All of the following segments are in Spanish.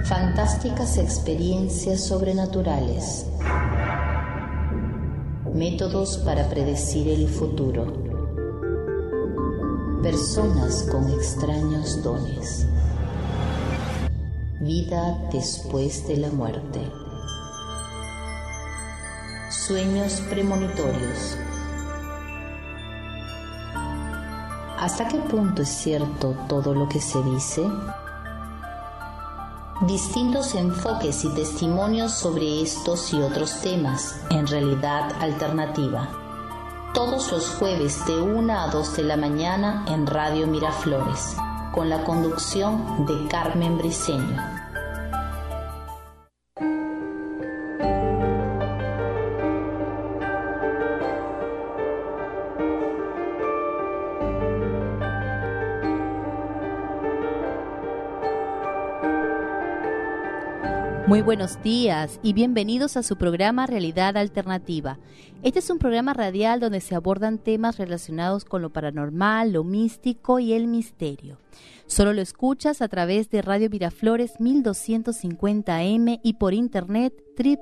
Fantásticas experiencias sobrenaturales. Métodos para predecir el futuro. Personas con extraños dones. Vida después de la muerte. Sueños premonitorios. ¿Hasta qué punto es cierto todo lo que se dice? Distintos enfoques y testimonios sobre estos y otros temas, en Realidad Alternativa. Todos los jueves de 1 a 2 de la mañana en Radio Miraflores, con la conducción de Carmen Briceño. Muy buenos días y bienvenidos a su programa Realidad Alternativa. Este es un programa radial donde se abordan temas relacionados con lo paranormal, lo místico y el misterio. Solo lo escuchas a través de Radio Miraflores 1250M y por internet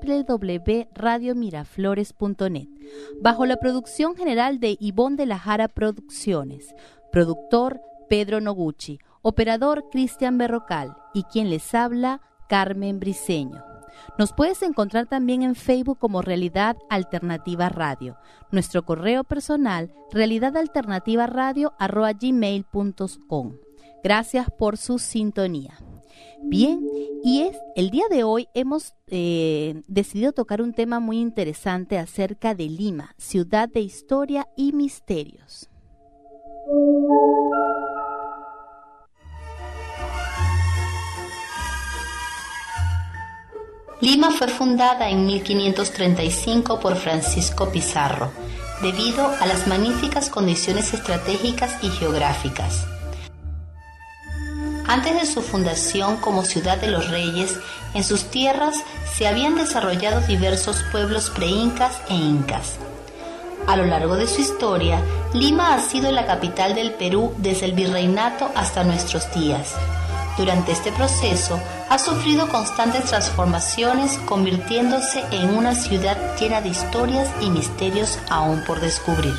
www.radiomiraflores.net, bajo la producción general de Ivonne de la Jara Producciones, productor Pedro Noguchi, operador Cristian Berrocal y quien les habla, Carmen Briceño. Nos puedes encontrar también en Facebook como Realidad Alternativa Radio. Nuestro correo personal, realidadalternativaradio@gmail.com. Gracias por su sintonía. Bien, y el día de hoy hemos decidido tocar un tema muy interesante acerca de Lima, ciudad de historia y misterios. Lima fue fundada en 1535 por Francisco Pizarro, debido a las magníficas condiciones estratégicas y geográficas. Antes de su fundación como ciudad de los reyes, en sus tierras se habían desarrollado diversos pueblos preincas e incas. A lo largo de su historia, Lima ha sido la capital del Perú desde el virreinato hasta nuestros días. Durante este proceso, ha sufrido constantes transformaciones, convirtiéndose en una ciudad llena de historias y misterios aún por descubrir.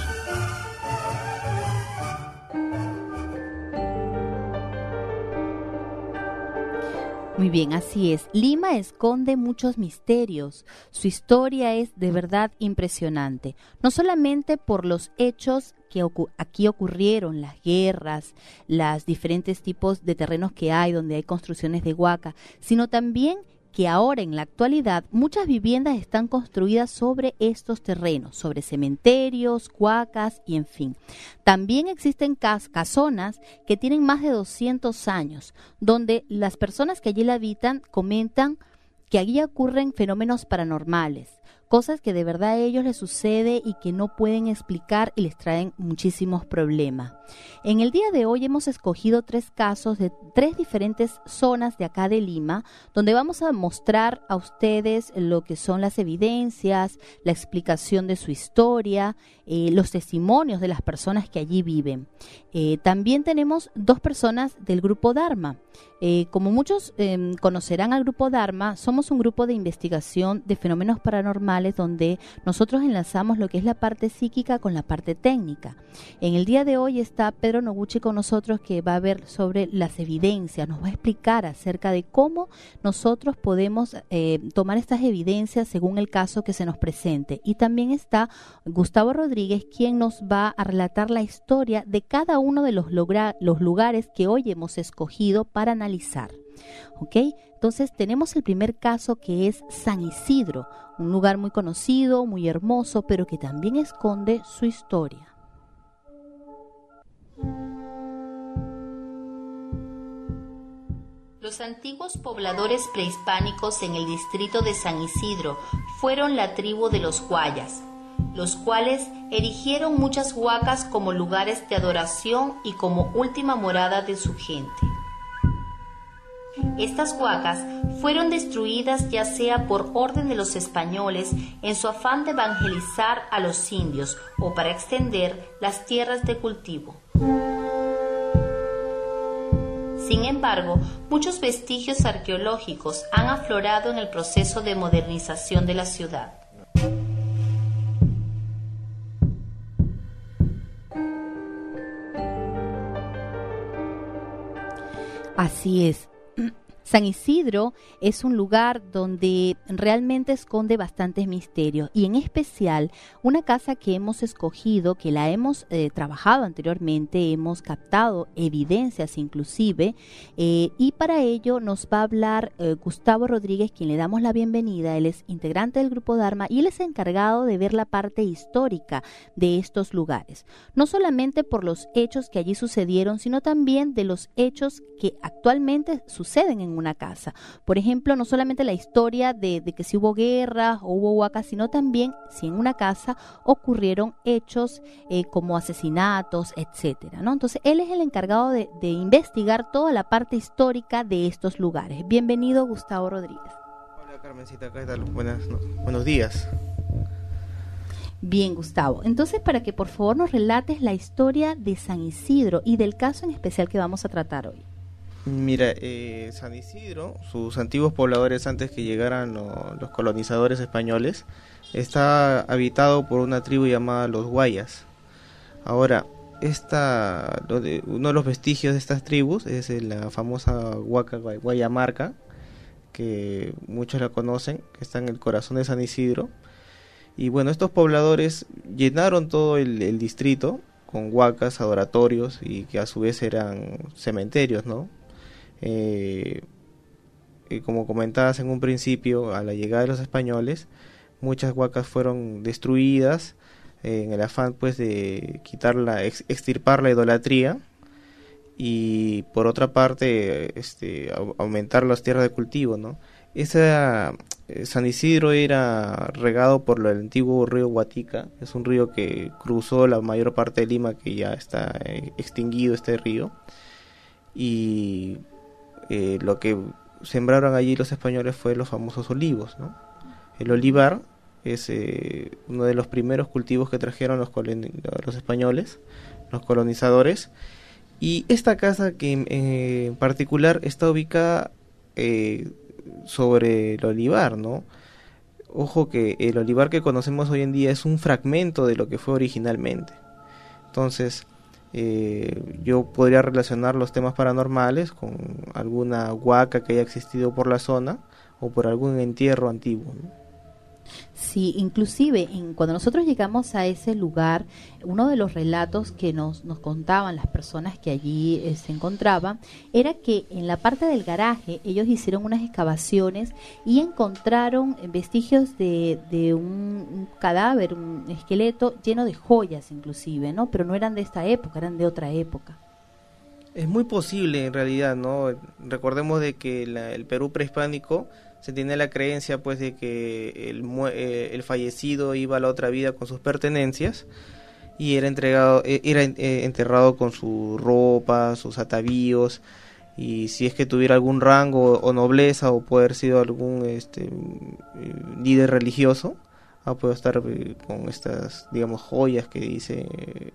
Muy bien, así es. Lima esconde muchos misterios. Su historia es de verdad impresionante, no solamente por los hechos que aquí ocurrieron, las guerras, los diferentes tipos de terrenos que hay, donde hay construcciones de huaca, sino también que ahora en la actualidad muchas viviendas están construidas sobre estos terrenos, sobre cementerios, huacas y en fin. También existen casonas que tienen más de 200 años, donde las personas que allí la habitan comentan que allí ocurren fenómenos paranormales, cosas que de verdad a ellos les sucede y que no pueden explicar y les traen muchísimos problemas. En el día de hoy hemos escogido 3 casos de 3 diferentes zonas de acá de Lima, donde vamos a mostrar a ustedes lo que son las evidencias, la explicación de su historia, los testimonios de las personas que allí viven. También tenemos 2 personas del Grupo Dharma. Como muchos conocerán al Grupo Dharma, somos un grupo de investigación de fenómenos paranormales donde nosotros enlazamos lo que es la parte psíquica con la parte técnica. En el día de hoy está Pedro Noguchi con nosotros, que va a ver sobre las evidencias, nos va a explicar acerca de cómo nosotros podemos tomar estas evidencias según el caso que se nos presente. Y también está Gustavo Rodríguez, quien nos va a relatar la historia de cada uno de los lugares que hoy hemos escogido para analizar. ¿Ok? Entonces tenemos el primer caso, que es San Isidro, un lugar muy conocido, muy hermoso, pero que también esconde su historia. Los antiguos pobladores prehispánicos en el distrito de San Isidro fueron la tribu de los Guayas, los cuales erigieron muchas huacas como lugares de adoración y como última morada de su gente. Estas huacas fueron destruidas ya sea por orden de los españoles en su afán de evangelizar a los indios o para extender las tierras de cultivo. Sin embargo, muchos vestigios arqueológicos han aflorado en el proceso de modernización de la ciudad. Así es. San Isidro es un lugar donde realmente esconde bastantes misterios y en especial una casa que hemos escogido, que la hemos trabajado anteriormente, hemos captado evidencias inclusive y para ello nos va a hablar Gustavo Rodríguez, quien le damos la bienvenida. Él es integrante del Grupo Dharma y él es encargado de ver la parte histórica de estos lugares, no solamente por los hechos que allí sucedieron, sino también de los hechos que actualmente suceden en una casa. Por ejemplo, no solamente la historia de que si hubo guerras o hubo huacas, sino también si en una casa ocurrieron hechos como asesinatos, etcétera, ¿no? Entonces, él es el encargado de investigar toda la parte histórica de estos lugares. Bienvenido, Gustavo Rodríguez. Hola, Carmencita, ¿qué tal? Buenos días. Bien, Gustavo. Entonces, para que por favor nos relates la historia de San Isidro y del caso en especial que vamos a tratar hoy. Mira, San Isidro, sus antiguos pobladores antes que llegaran los colonizadores españoles, está habitado por una tribu llamada los Guayas. Ahora, uno de los vestigios de estas tribus es la famosa huaca Guayamarca, que muchos la conocen, que está en el corazón de San Isidro. Y bueno, estos pobladores llenaron todo el distrito con huacas, adoratorios y que a su vez eran cementerios, ¿no? Como comentabas en un principio, a la llegada de los españoles, muchas huacas fueron destruidas en el afán pues de extirpar la idolatría y por otra parte aumentar las tierras de cultivo, ¿no? San Isidro era regado por el antiguo río Huatica, es un río que cruzó la mayor parte de Lima, que ya está extinguido este río, y lo que sembraron allí los españoles fue los famosos olivos, ¿no? El olivar es uno de los primeros cultivos que trajeron los españoles, los colonizadores, y esta casa que en particular está ubicada sobre el olivar, ¿no? Ojo que el olivar que conocemos hoy en día es un fragmento de lo que fue originalmente. Entonces, yo podría relacionar los temas paranormales con alguna huaca que haya existido por la zona o por algún entierro antiguo, ¿no? Sí, inclusive cuando nosotros llegamos a ese lugar, uno de los relatos que nos contaban las personas que allí se encontraban era que en la parte del garaje ellos hicieron unas excavaciones y encontraron vestigios de un cadáver, un esqueleto lleno de joyas inclusive, ¿no? Pero no eran de esta época, eran de otra época. Es muy posible en realidad, ¿no? Recordemos de que el Perú prehispánico se tiene la creencia pues de que el fallecido iba a la otra vida con sus pertenencias y era enterrado con su ropa, sus atavíos, y si es que tuviera algún rango o nobleza o puede haber sido algún líder religioso, puede estar con estas, digamos, joyas que dice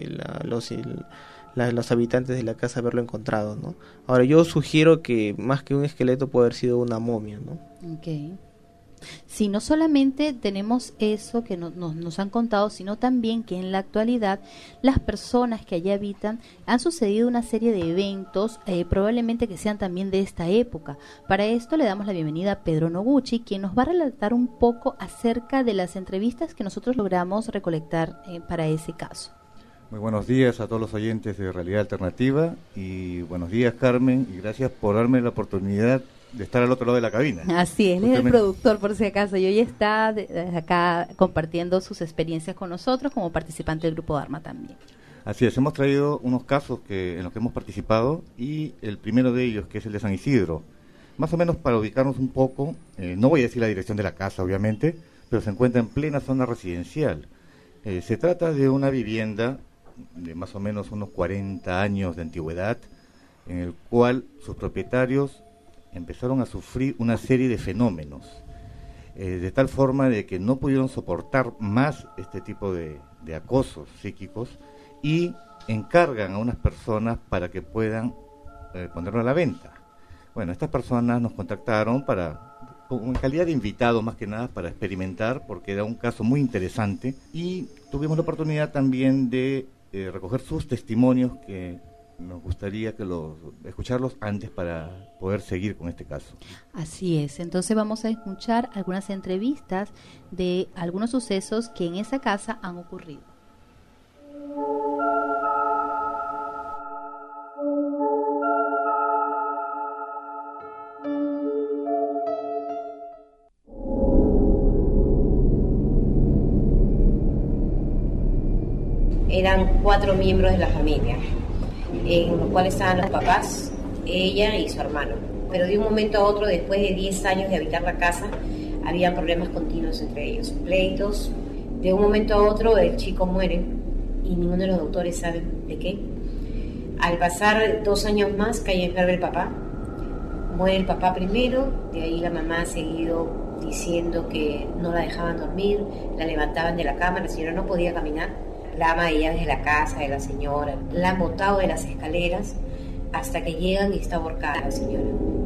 los habitantes de la casa haberlo encontrado, ¿no? Ahora, yo sugiero que más que un esqueleto puede haber sido una momia, ¿no? Okay. Sí, no solamente tenemos eso que nos han contado, sino también que en la actualidad las personas que allí habitan han sucedido una serie de eventos, probablemente que sean también de esta época. Para esto le damos la bienvenida a Pedro Noguchi, quien nos va a relatar un poco acerca de las entrevistas que nosotros logramos recolectar para ese caso. Muy buenos días a todos los oyentes de Realidad Alternativa y buenos días, Carmen, y gracias por darme la oportunidad de estar al otro lado de la cabina. Así es, él es el productor por si acaso y hoy está acá compartiendo sus experiencias con nosotros como participante del Grupo Dharma también. Así es, hemos traído unos casos en los que hemos participado y el primero de ellos, que es el de San Isidro. Más o menos para ubicarnos un poco, no voy a decir la dirección de la casa obviamente, pero se encuentra en plena zona residencial. Se trata de una vivienda de más o menos unos 40 años de antigüedad, en el cual sus propietarios empezaron a sufrir una serie de fenómenos, de tal forma de que no pudieron soportar más este tipo de acosos psíquicos y encargan a unas personas para que puedan ponerlo a la venta. Bueno, estas personas nos contactaron en calidad de invitados más que nada para experimentar, porque era un caso muy interesante y tuvimos la oportunidad también de recoger sus testimonios, que nos gustaría escucharlos antes para poder seguir con este caso. Así es, entonces vamos a escuchar algunas entrevistas de algunos sucesos que en esa casa han ocurrido. Eran 4 miembros de la familia, en los cuales estaban los papás, ella y su hermano. Pero de un momento a otro, después de 10 años de habitar la casa, había problemas continuos entre ellos, pleitos. De un momento a otro el chico muere y ninguno de los doctores sabe de qué. Al pasar 2 años más, cae enfermo el papá. Muere el papá primero, de ahí la mamá ha seguido diciendo que no la dejaban dormir, la levantaban de la cama, la señora no podía caminar. La ama de llaves de la casa de la señora, la han botado de las escaleras hasta que llegan y está ahorcada la señora.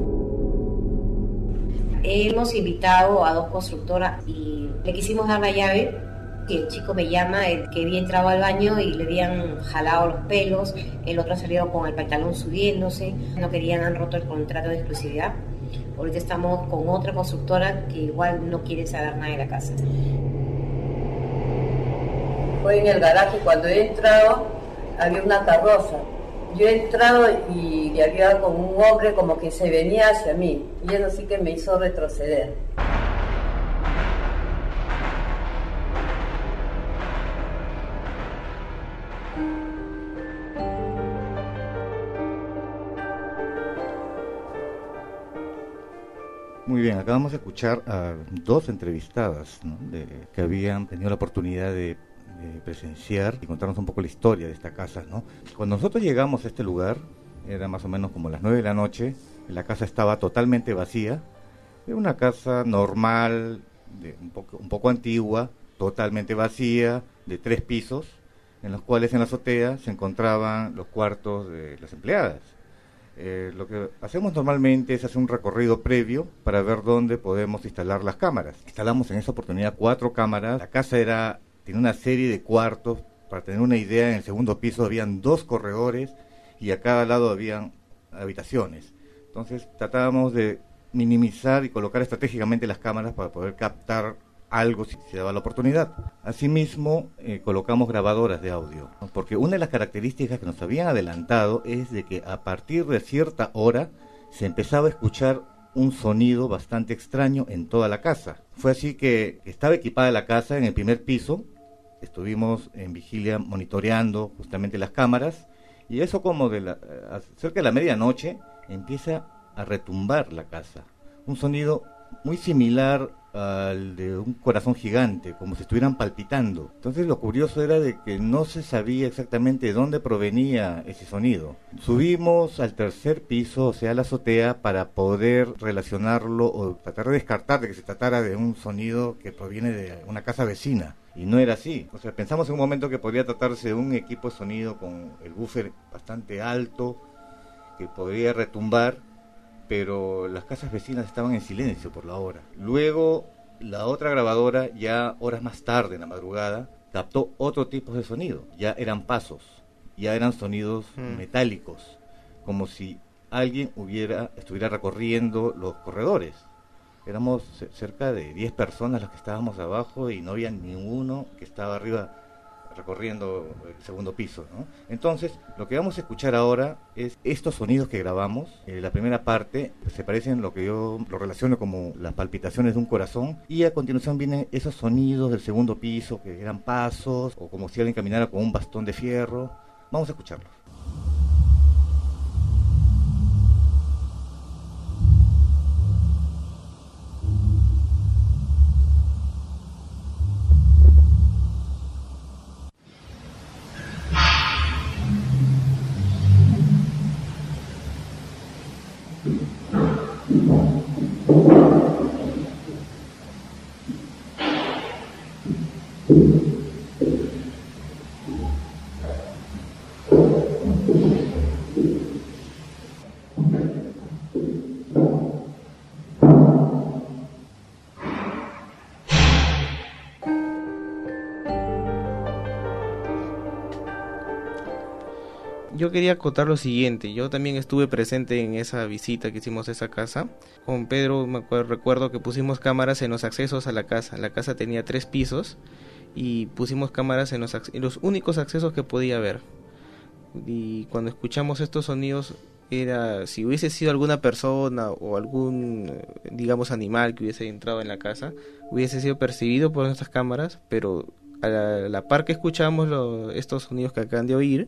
Hemos invitado a 2 constructoras y le quisimos dar la llave, que el chico me llama, que había entrado al baño y le habían jalado los pelos, el otro ha salido con el pantalón subiéndose, no querían, han roto el contrato de exclusividad. Ahorita estamos con otra constructora que igual no quiere saber nada de la casa. Fue en el garaje, cuando he entrado había una carroza. Yo he entrado y había como un hombre como que se venía hacia mí, y eso sí que me hizo retroceder. Muy bien, acabamos de escuchar a 2 entrevistadas, ¿no?, que habían tenido la oportunidad de presenciar y contarnos un poco la historia de esta casa, ¿no? Cuando nosotros llegamos a este lugar, era más o menos como las 9 de la noche, la casa estaba totalmente vacía. Era una casa normal, un poco antigua, totalmente vacía, de 3 pisos, en los cuales en la azotea se encontraban los cuartos de las empleadas. Lo que hacemos normalmente es hacer un recorrido previo para ver dónde podemos instalar las cámaras. Instalamos en esa oportunidad 4 cámaras. La casa tiene una serie de cuartos. Para tener una idea, en el segundo piso habían 2 corredores y a cada lado habían habitaciones. Entonces tratábamos de minimizar y colocar estratégicamente las cámaras para poder captar algo si se daba la oportunidad. Asimismo, colocamos grabadoras de audio, ¿no?, porque una de las características que nos habían adelantado es de que a partir de cierta hora se empezaba a escuchar un sonido bastante extraño en toda la casa. Fue así que estaba equipada la casa en el primer piso. Estuvimos en vigilia monitoreando justamente las cámaras, y eso como cerca de la medianoche empieza a retumbar la casa. Un sonido muy similar al de un corazón gigante, como si estuvieran palpitando. Entonces lo curioso era de que no se sabía exactamente de dónde provenía ese sonido. Subimos al tercer piso, o sea, a la azotea, para poder relacionarlo o tratar de descartar de que se tratara de un sonido que proviene de una casa vecina. Y no era así. O sea, pensamos en un momento que podría tratarse de un equipo de sonido con el buffer bastante alto, que podría retumbar, pero las casas vecinas estaban en silencio por la hora. Luego, la otra grabadora, ya horas más tarde, en la madrugada, captó otro tipo de sonido. Ya eran pasos, ya eran sonidos metálicos, como si alguien estuviera recorriendo los corredores. Éramos cerca de 10 personas las que estábamos abajo y no había ninguno que estaba arriba recorriendo el segundo piso, ¿no? Entonces, lo que vamos a escuchar ahora es estos sonidos que grabamos. La primera parte se parecen lo que yo lo relaciono como las palpitaciones de un corazón, y a continuación vienen esos sonidos del segundo piso que eran pasos o como si alguien caminara con un bastón de fierro. Vamos a escucharlos. quería acotar lo siguiente. Yo también estuve presente en esa visita que hicimos a esa casa. Con Pedro recuerdo que pusimos cámaras en los accesos a la casa. La casa tenía 3 pisos y pusimos cámaras en los únicos accesos que podía haber. Y cuando escuchamos estos sonidos, era si hubiese sido alguna persona o algún, digamos, animal que hubiese entrado en la casa, hubiese sido percibido por nuestras cámaras, pero a la par que escuchamos estos sonidos que acaban de oír,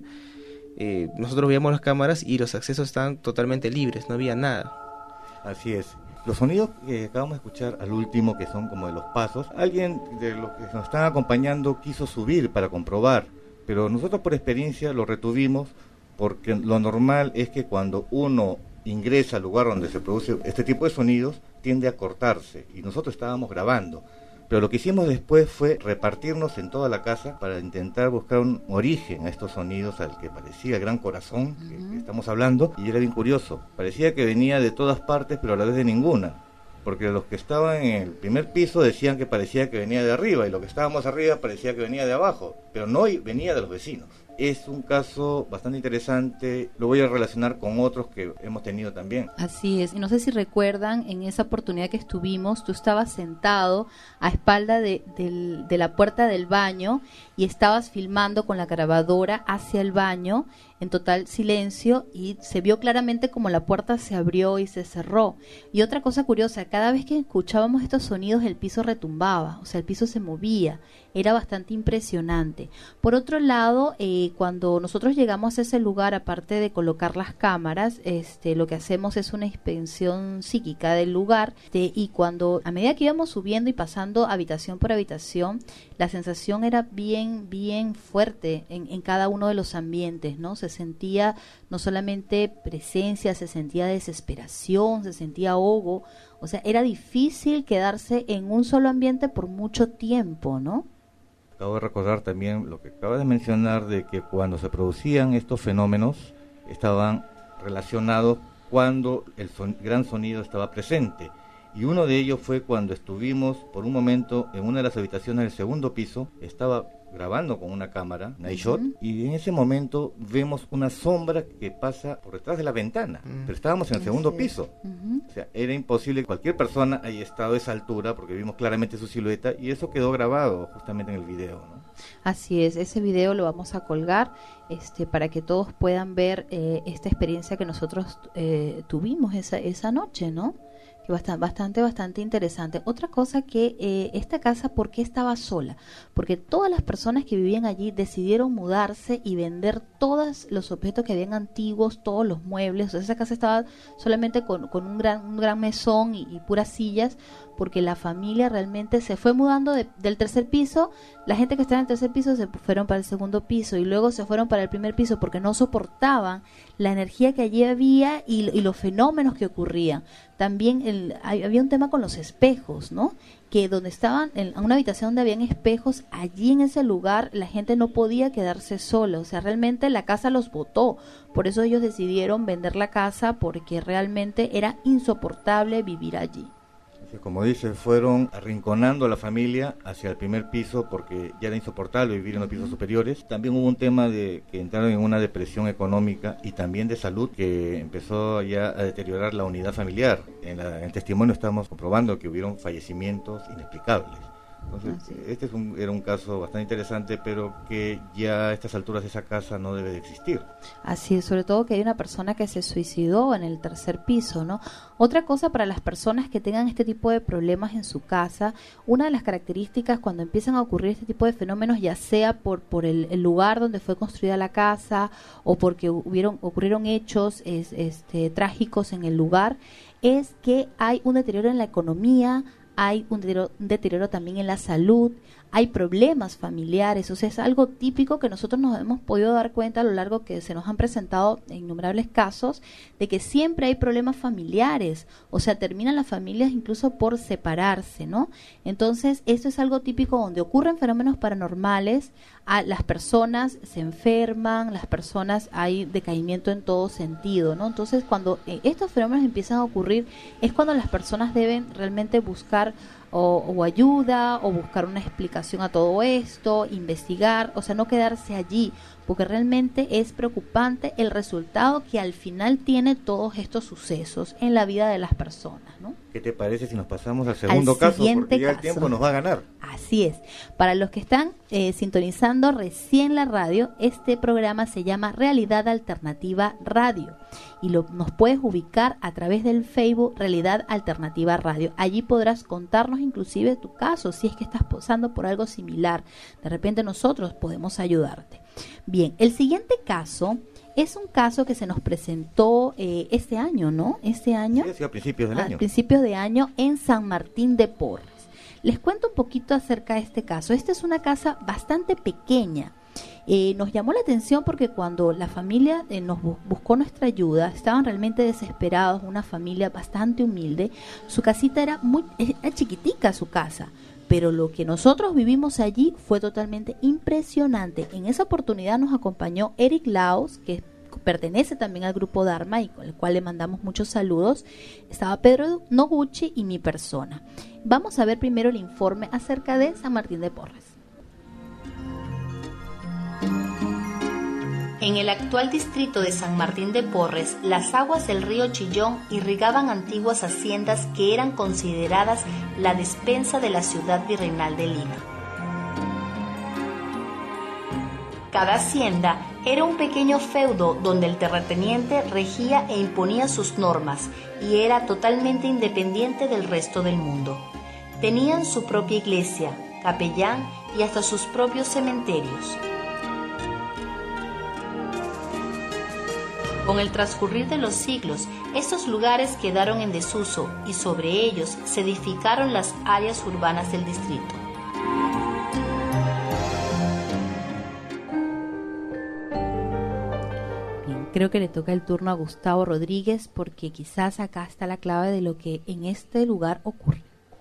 nosotros veíamos las cámaras y los accesos estaban totalmente libres, no había nada. Así es. Los sonidos que acabamos de escuchar al último, que son como de los pasos, alguien de los que nos están acompañando quiso subir para comprobar, pero nosotros por experiencia lo retuvimos, porque lo normal es que cuando uno ingresa al lugar donde se produce este tipo de sonidos, tiende a cortarse, y nosotros estábamos grabando. Pero lo que hicimos después fue repartirnos en toda la casa para intentar buscar un origen a estos sonidos, al que parecía el gran corazón que estamos hablando, y era bien curioso. Parecía que venía de todas partes, pero a la vez de ninguna. Porque los que estaban en el primer piso decían que parecía que venía de arriba, y los que estábamos arriba parecía que venía de abajo, pero no venía de los vecinos. Es un caso bastante interesante, lo voy a relacionar con otros que hemos tenido también. Así es, y no sé si recuerdan, en esa oportunidad que estuvimos, tú estabas sentado a espalda de la puerta del baño y estabas filmando con la grabadora hacia el baño en total silencio, y se vio claramente como la puerta se abrió y se cerró. Y otra cosa curiosa, cada vez que escuchábamos estos sonidos el piso retumbaba, o sea, el piso se movía, era bastante impresionante. Por otro lado, cuando nosotros llegamos a ese lugar, aparte de colocar las cámaras, lo que hacemos es una inspección psíquica del lugar, y cuando a medida que íbamos subiendo y pasando habitación por habitación, la sensación era bien fuerte en cada uno de los ambientes, ¿no? Se sentía no solamente presencia, se sentía desesperación, se sentía ahogo, o sea, era difícil quedarse en un solo ambiente por mucho tiempo, ¿no? Acabo de recordar también lo que acabas de mencionar, de que cuando se producían estos fenómenos estaban relacionados cuando el gran sonido estaba presente, y uno de ellos fue cuando estuvimos por un momento en una de las habitaciones del segundo piso. Estaba grabando con una cámara, night shot, y en ese momento vemos una sombra que pasa por detrás de la ventana, pero estábamos en el segundo piso. O sea, era imposible que cualquier persona haya estado a esa altura, porque vimos claramente su silueta, y eso quedó grabado justamente en el video, ¿no? Así es, ese video lo vamos a colgar para que todos puedan ver esta experiencia que nosotros tuvimos esa noche, ¿no? Que bastante interesante. Otra cosa, que esta casa, ¿por qué estaba sola? Porque todas las personas que vivían allí decidieron mudarse y vender todos los objetos que habían antiguos, todos los muebles. O sea, esa casa estaba solamente con un gran mesón y puras sillas, porque la familia realmente se fue mudando del tercer piso. La gente que estaba en el tercer piso se fueron para el segundo piso, y luego se fueron para el primer piso porque no soportaban la energía que allí había y los fenómenos que ocurrían. También había un tema con los espejos, ¿no? Que donde estaban, en una habitación donde habían espejos, allí en ese lugar la gente no podía quedarse sola. O sea, realmente la casa los botó. Por eso ellos decidieron vender la casa, porque realmente era insoportable vivir allí. Como dice, fueron arrinconando a la familia hacia el primer piso porque ya era insoportable vivir en los pisos superiores. También hubo un tema de que entraron en una depresión económica y también de salud, que empezó ya a deteriorar la unidad familiar. En el testimonio estamos comprobando que hubieron fallecimientos inexplicables. Entonces, este era un caso bastante interesante, pero que ya a estas alturas esa casa no debe de existir. Así es, sobre todo que hay una persona que se suicidó en el tercer piso, ¿no? Otra cosa, para las personas que tengan este tipo de problemas en su casa, una de las características cuando empiezan a ocurrir este tipo de fenómenos, ya sea por el lugar donde fue construida la casa o porque ocurrieron hechos trágicos en el lugar, es que hay un deterioro en la economía, hay un deterioro también en la salud, hay problemas familiares. O sea, es algo típico que nosotros nos hemos podido dar cuenta a lo largo que se nos han presentado innumerables casos de que siempre hay problemas familiares. O sea, terminan las familias incluso por separarse, ¿no? Entonces, esto es algo típico donde ocurren fenómenos paranormales. Las personas se enferman, las personas, hay decaimiento en todo sentido, ¿no? Entonces, cuando estos fenómenos empiezan a ocurrir, es cuando las personas deben realmente buscar o ayuda o buscar una explicación a todo esto, investigar, o sea, no quedarse allí, porque realmente es preocupante el resultado que al final tiene todos estos sucesos en la vida de las personas, ¿no? ¿Qué te parece si nos pasamos al segundo caso? Porque ya el tiempo nos va a ganar. Así es. Para los que están sintonizando recién la radio, este programa se llama Realidad Alternativa Radio y nos puedes ubicar a través del Facebook Realidad Alternativa Radio. Allí podrás contarnos inclusive tu caso, si es que estás pasando por algo similar. De repente nosotros podemos ayudarte. Bien, el siguiente caso es un caso que se nos presentó este año, ¿no? Este año. Sí, a principios del año. A principios de año en San Martín de Porres. Les cuento un poquito acerca de este caso. Esta es una casa bastante pequeña. Nos llamó la atención porque cuando la familia nos buscó nuestra ayuda, estaban realmente desesperados, una familia bastante humilde. Su casita era chiquitica, su casa. Pero lo que nosotros vivimos allí fue totalmente impresionante. En esa oportunidad nos acompañó Eric Laos, que pertenece también al grupo Dharma y con el cual le mandamos muchos saludos. Estaba Pedro Noguchi y mi persona. Vamos a ver primero el informe acerca de San Martín de Porres. En el actual distrito de San Martín de Porres, las aguas del río Chillón irrigaban antiguas haciendas que eran consideradas la despensa de la ciudad virreinal de Lima. Cada hacienda era un pequeño feudo donde el terrateniente regía e imponía sus normas y era totalmente independiente del resto del mundo. Tenían su propia iglesia, capellán y hasta sus propios cementerios. Con el transcurrir de los siglos, estos lugares quedaron en desuso y sobre ellos se edificaron las áreas urbanas del distrito. Bien, creo que le toca el turno a Gustavo Rodríguez porque quizás acá está la clave de lo que en este lugar ocurre.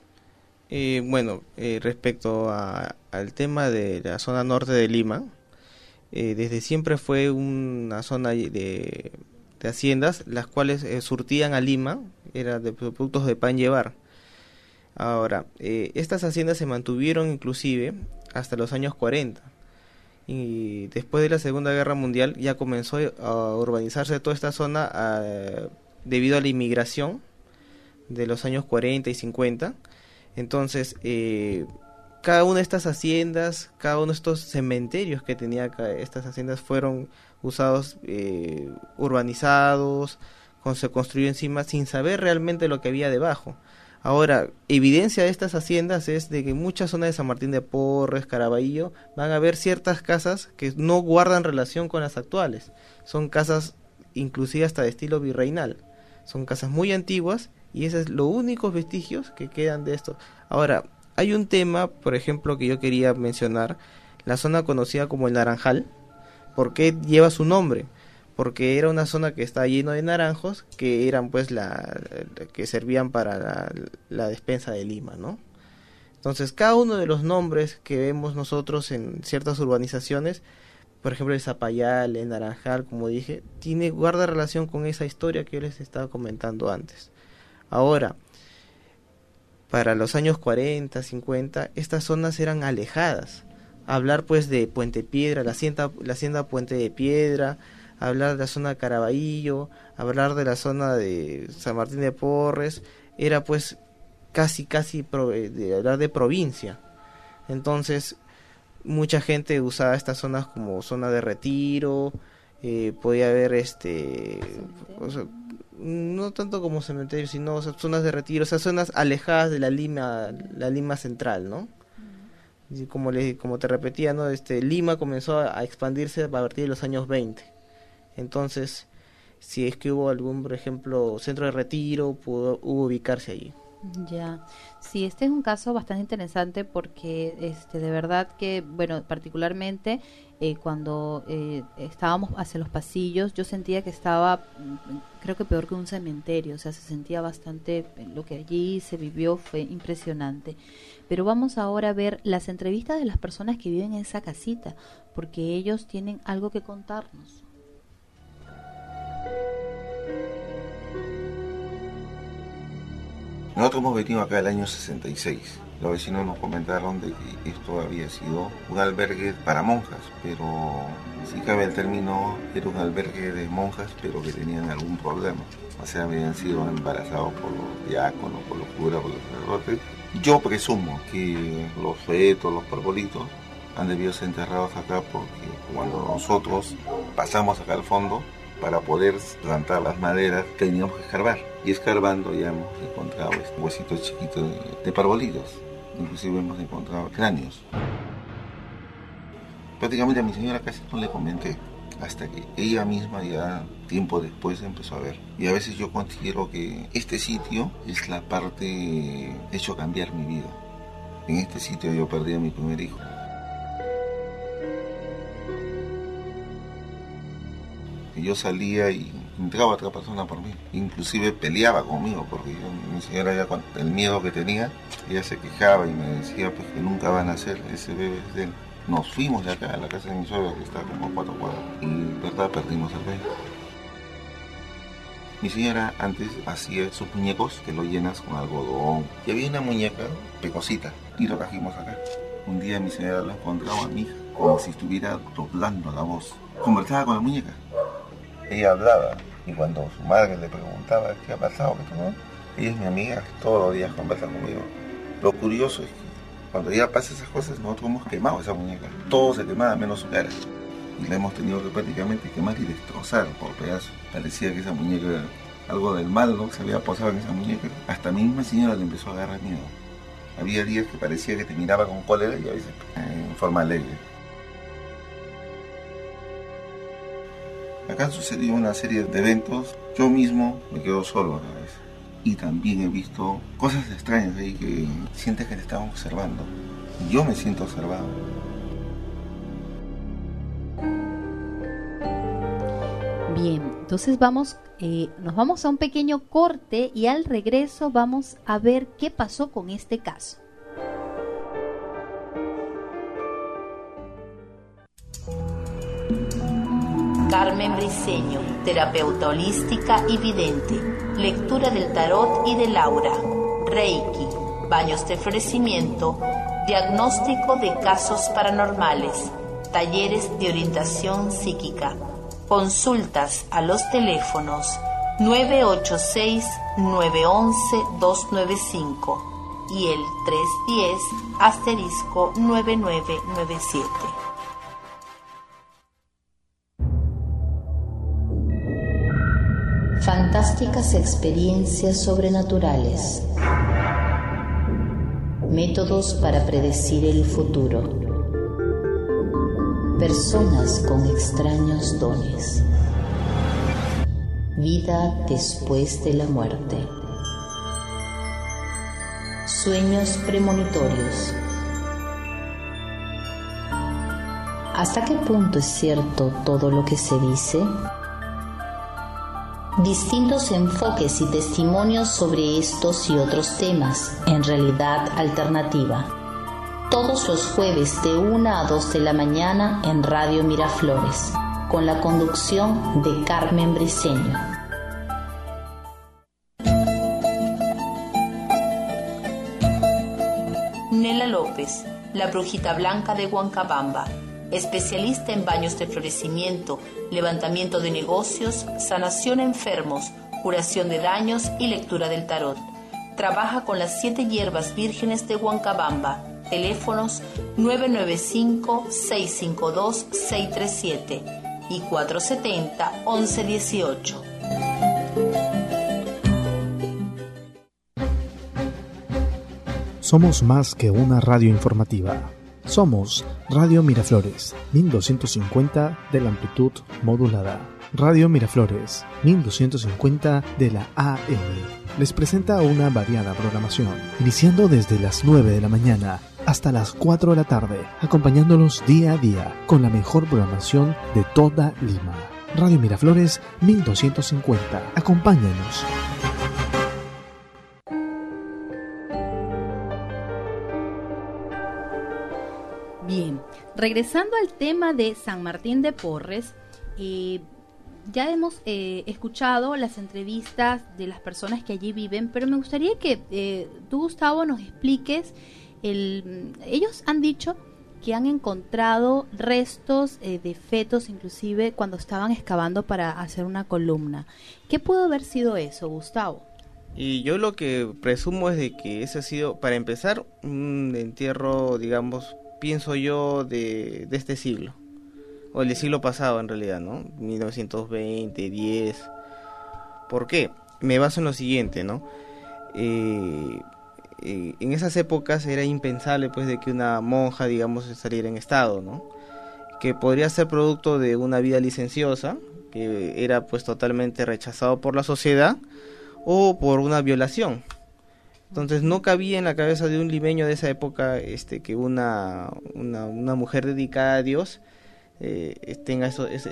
Respecto al tema de la zona norte de Lima, desde siempre fue una zona de haciendas, las cuales surtían a Lima, eran de productos de pan llevar. Ahora, estas haciendas se mantuvieron inclusive hasta los años 40. Y después de la Segunda Guerra Mundial ya comenzó a urbanizarse toda esta zona debido a la inmigración de los años 40 y 50. Entonces, cada una de estas haciendas, cada uno de estos cementerios que tenía estas haciendas fueron usados, urbanizados, se construyó encima sin saber realmente lo que había debajo. Ahora, evidencia de estas haciendas es de que en muchas zonas de San Martín de Porres, Caraballo, van a haber ciertas casas que no guardan relación con las actuales. Son casas inclusive hasta de estilo virreinal. Son casas muy antiguas y esos son los únicos vestigios que quedan de esto. Ahora, hay un tema, por ejemplo, que yo quería mencionar, la zona conocida como el Naranjal. ¿Por qué lleva su nombre? Porque era una zona que está lleno de naranjos que eran pues que servían para la despensa de Lima, ¿no? Entonces, cada uno de los nombres que vemos nosotros en ciertas urbanizaciones, por ejemplo el Zapayal, el Naranjal, como dije, guarda relación con esa historia que yo les estaba comentando antes. Ahora, para los años 40, 50, estas zonas eran alejadas. Hablar pues de Puente Piedra, la hacienda Puente de Piedra, hablar de la zona de Caraballo, hablar de la zona de San Martín de Porres, era pues casi hablar de provincia. Entonces, mucha gente usaba estas zonas como zona de retiro, podía haber no tanto como cementerios, sino zonas de retiro, o sea, zonas alejadas de la Lima central, ¿no? Y como te repetía, ¿no? Lima comenzó a expandirse a partir de los años 20. Entonces, si es que hubo algún, por ejemplo, centro de retiro, pudo ubicarse allí. Ya, sí, este es un caso bastante interesante porque de verdad que, bueno, particularmente cuando estábamos hacia los pasillos, yo sentía que estaba, creo que peor que un cementerio, o sea, se sentía bastante, lo que allí se vivió fue impresionante. Pero vamos ahora a ver las entrevistas de las personas que viven en esa casita, porque ellos tienen algo que contarnos. Nosotros hemos venido acá el año 66. Los vecinos nos comentaron de que esto había sido un albergue para monjas, pero si cabe el término, era un albergue de monjas, pero que tenían algún problema. O sea, habían sido embarazados por los diáconos, por los curas, por los sacerdotes. Yo presumo que los fetos, los parvolitos, han debido ser enterrados acá porque cuando nosotros pasamos acá al fondo, para poder plantar las maderas teníamos que escarbar. Y escarbando ya hemos encontrado huesitos chiquitos de parvolitos. Inclusive hemos encontrado cráneos. Prácticamente a mi señora casi no le comenté, hasta que ella misma ya tiempo después empezó a ver. Y a veces yo considero que este sitio es la parte que ha hecho cambiar mi vida. En este sitio yo perdí a mi primer hijo. Yo salía y entraba otra persona por mí, inclusive peleaba conmigo, porque mi señora ya con el miedo que tenía, ella se quejaba y me decía pues que nunca van a nacer, ese bebé es de él. Nos fuimos de acá a la casa de mi suegra, que está como a 4 cuadras, y verdad perdimos el bebé. Mi señora antes hacía sus muñecos que lo llenas con algodón, y había una muñeca pecosita, y lo trajimos acá. Un día mi señora la encontraba a mi hija, como si estuviera doblando la voz. Conversaba con la muñeca. Ella hablaba, y cuando su madre le preguntaba qué ha pasado, ella es mi amiga, todos los días conversa conmigo. Lo curioso es que cuando ella pasa esas cosas, nosotros hemos quemado esa muñeca. Todo se quemaba menos su cara. Y la hemos tenido que prácticamente quemar y destrozar por pedazos. Parecía que esa muñeca, algo del mal, ¿no?, se había posado en esa muñeca. Hasta mi misma señora le empezó a agarrar miedo. Había días que parecía que te miraba con cólera y a veces en forma alegre. Acá han sucedido una serie de eventos. Yo mismo me quedo solo a la vez. Y también he visto cosas extrañas ahí que sientes que te están observando. Yo me siento observado. Bien, entonces nos vamos a un pequeño corte y al regreso vamos a ver qué pasó con este caso. Carmen Briceño, terapeuta holística y vidente, lectura del tarot y del aura, reiki, baños de florecimiento, diagnóstico de casos paranormales, talleres de orientación psíquica, consultas a los teléfonos 986-911-295 y el 310-9997. Fantásticas experiencias sobrenaturales. Métodos para predecir el futuro. Personas con extraños dones. Vida después de la muerte. Sueños premonitorios. ¿Hasta qué punto es cierto todo lo que se dice? Distintos enfoques y testimonios sobre estos y otros temas, en realidad alternativa. Todos los jueves de 1 a 2 de la mañana en Radio Miraflores, con la conducción de Carmen Briceño. Nela López, la brujita blanca de Huancabamba, especialista en baños de florecimiento, levantamiento de negocios, sanación a enfermos, curación de daños y lectura del tarot. Trabaja con las 7 hierbas vírgenes de Huancabamba. Teléfonos 995-652-637 y 470-1118. Somos más que una radio informativa. Somos Radio Miraflores, 1250 de la amplitud modulada. Radio Miraflores, 1250 de la AM. Les presenta una variada programación, iniciando desde las 9 de la mañana hasta las 4 de la tarde, acompañándolos día a día con la mejor programación de toda Lima. Radio Miraflores, 1250. Acompáñanos. Bien, regresando al tema de San Martín de Porres, ya hemos escuchado las entrevistas de las personas que allí viven, pero me gustaría que tú, Gustavo, nos expliques. Ellos han dicho que han encontrado restos de fetos, inclusive cuando estaban excavando para hacer una columna. ¿Qué pudo haber sido eso, Gustavo? Y yo lo que presumo es de que ese ha sido, para empezar, un entierro, digamos, pienso yo, de este siglo, o el del siglo pasado en realidad, ¿no? 1920, 10. ¿Por qué? Me baso en lo siguiente, ¿no? En esas épocas era impensable, pues, de que una monja, digamos, saliera en estado, ¿no? Que podría ser producto de una vida licenciosa, que era, pues, totalmente rechazado por la sociedad, o por una violación. Entonces no cabía en la cabeza de un limeño de esa época que una mujer dedicada a Dios tenga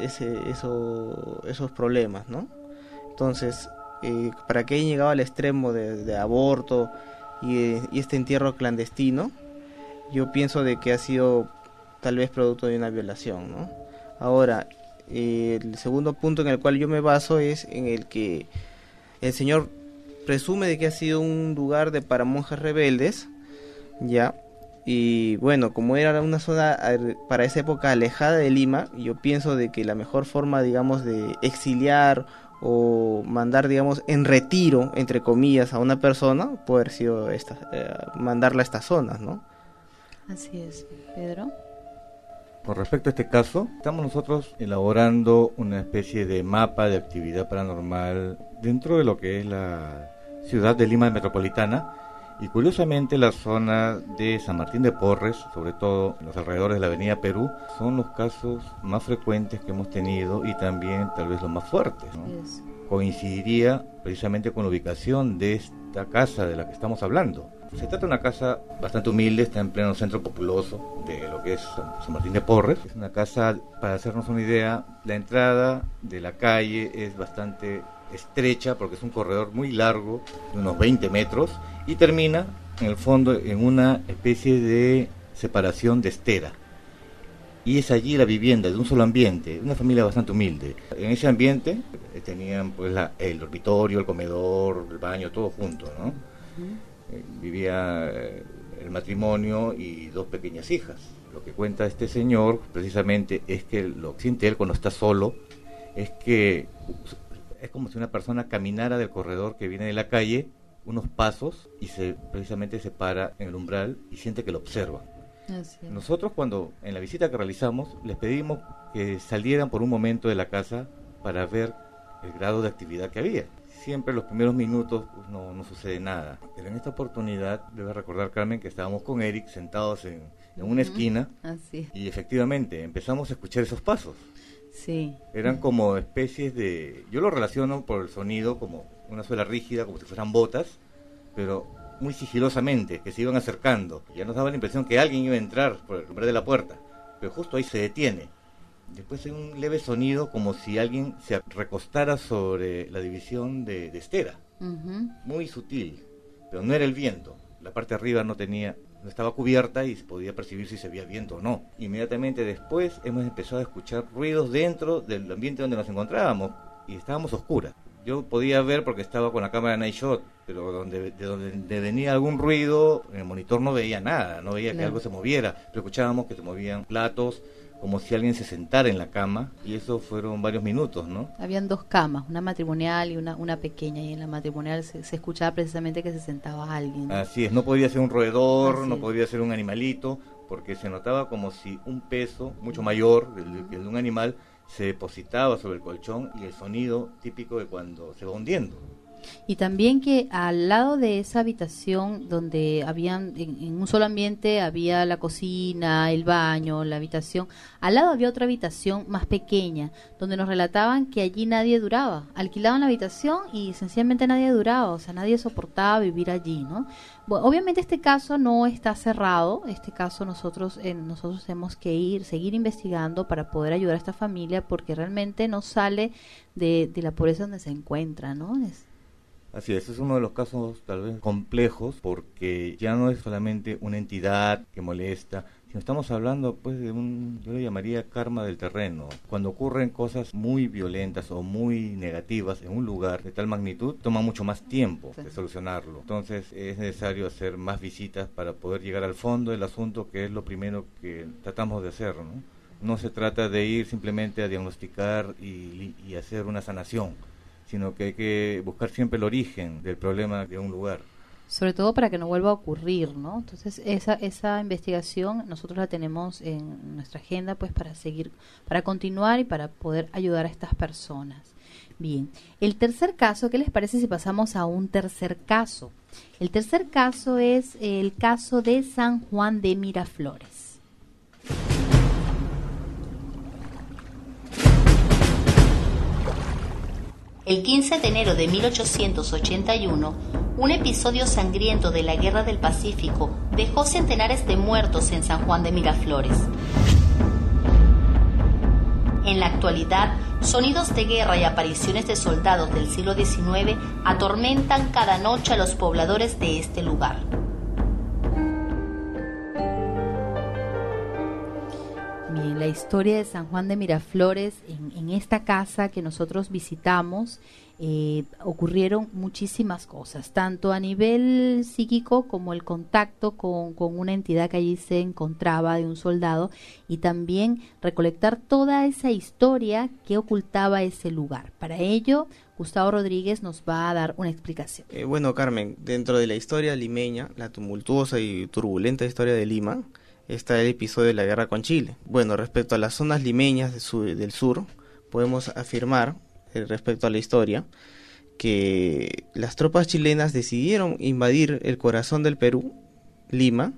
esos problemas, ¿no? Entonces, para que hayan llegado al extremo de aborto y este entierro clandestino, yo pienso de que ha sido tal vez producto de una violación, ¿no? Ahora, el segundo punto en el cual yo me baso es en el que el señor presume de que ha sido un lugar para monjas rebeldes, ya, y bueno, como era una zona para esa época alejada de Lima, yo pienso de que la mejor forma, digamos, de exiliar o mandar, digamos, en retiro, entre comillas, a una persona, puede haber sido mandarla a estas zonas, ¿no? Así es. Pedro. Con respecto a este caso, estamos nosotros elaborando una especie de mapa de actividad paranormal dentro de lo que es la ciudad de Lima metropolitana, y curiosamente la zona de San Martín de Porres, sobre todo en los alrededores de la avenida Perú, son los casos más frecuentes que hemos tenido y también tal vez los más fuertes, ¿no? Yes. Coincidiría precisamente con la ubicación de esta casa de la que estamos hablando. Se trata de una casa bastante humilde, está en pleno centro populoso de lo que es San Martín de Porres. Es una casa, para hacernos una idea, la entrada de la calle es bastante estrecha porque es un corredor muy largo, de unos 20 metros, y termina en el fondo en una especie de separación de estera. Y es allí la vivienda de un solo ambiente, una familia bastante humilde. En ese ambiente tenían pues el dormitorio, el comedor, el baño, todo junto, ¿no? Uh-huh. Vivía el matrimonio y dos pequeñas hijas. Lo que cuenta este señor precisamente es que lo que siente él cuando está solo es que es como si una persona caminara del corredor que viene de la calle unos pasos y precisamente se para en el umbral y siente que lo observan. Nosotros, cuando en la visita que realizamos, les pedimos que salieran por un momento de la casa para ver el grado de actividad que había. Siempre en los primeros minutos pues, no sucede nada, pero en esta oportunidad debes recordar, Carmen, que estábamos con Eric sentados en una esquina. Así. Y efectivamente empezamos a escuchar esos pasos. Sí. Eran como especies de, yo lo relaciono por el sonido como una suela rígida, como si fueran botas, pero muy sigilosamente, que se iban acercando. Ya nos daba la impresión que alguien iba a entrar por el umbral de la puerta, pero justo ahí se detiene. Después hay un leve sonido como si alguien se recostara sobre la división de estera. Uh-huh. Muy sutil, pero no era el viento. La parte de arriba no estaba cubierta y se podía percibir si se veía viento o no. Inmediatamente después hemos empezado a escuchar ruidos dentro del ambiente donde nos encontrábamos y estábamos a oscuras. Yo podía ver porque estaba con la cámara Night Shot, pero de donde venía algún ruido, en el monitor no veía nada, no veía que algo se moviera, pero escuchábamos que se movían platos, como si alguien se sentara en la cama, y eso fueron varios minutos, ¿no? Habían dos camas, una matrimonial y una pequeña, y en la matrimonial se escuchaba precisamente que se sentaba alguien, ¿no? Así es, no podía ser un roedor, no podía ser un animalito, porque se notaba como si un peso mucho mayor que el de un animal se depositaba sobre el colchón, y el sonido típico de cuando se va hundiendo. Y también que al lado de esa habitación donde habían, en un solo ambiente había la cocina, el baño, la habitación, al lado había otra habitación más pequeña, donde nos relataban que allí nadie duraba. Alquilaban la habitación y sencillamente nadie duraba, o sea, nadie soportaba vivir allí, ¿no? Bueno, obviamente este caso no está cerrado, este caso nosotros tenemos que seguir investigando para poder ayudar a esta familia, porque realmente no sale de la pobreza donde se encuentra, ¿no? Así es uno de los casos tal vez complejos, porque ya no es solamente una entidad que molesta, sino estamos hablando pues de yo lo llamaría karma del terreno. Cuando ocurren cosas muy violentas o muy negativas en un lugar de tal magnitud, toma mucho más tiempo de solucionarlo. Entonces es necesario hacer más visitas para poder llegar al fondo del asunto, que es lo primero que tratamos de hacer, ¿no? No se trata de ir simplemente a diagnosticar y hacer una sanación, sino que hay que buscar siempre el origen del problema de un lugar. Sobre todo para que no vuelva a ocurrir, ¿no? Entonces esa investigación nosotros la tenemos en nuestra agenda, pues para seguir, para continuar y para poder ayudar a estas personas. Bien, el tercer caso, ¿qué les parece si pasamos a un tercer caso? El tercer caso es el caso de San Juan de Miraflores. El 15 de enero de 1881, un episodio sangriento de la Guerra del Pacífico dejó centenares de muertos en San Juan de Miraflores. En la actualidad, sonidos de guerra y apariciones de soldados del siglo XIX atormentan cada noche a los pobladores de este lugar. Bien, la historia de San Juan de Miraflores, en esta casa que nosotros visitamos, ocurrieron muchísimas cosas, tanto a nivel psíquico como el contacto con una entidad que allí se encontraba de un soldado, y también recolectar toda esa historia que ocultaba ese lugar. Para ello, Gustavo Rodríguez nos va a dar una explicación. Bueno, Carmen, dentro de la historia limeña, la tumultuosa y turbulenta historia de Lima, está el episodio de la guerra con Chile. Bueno, respecto a las zonas limeñas del sur, podemos afirmar, respecto a la historia, que las tropas chilenas decidieron invadir el corazón del Perú, Lima,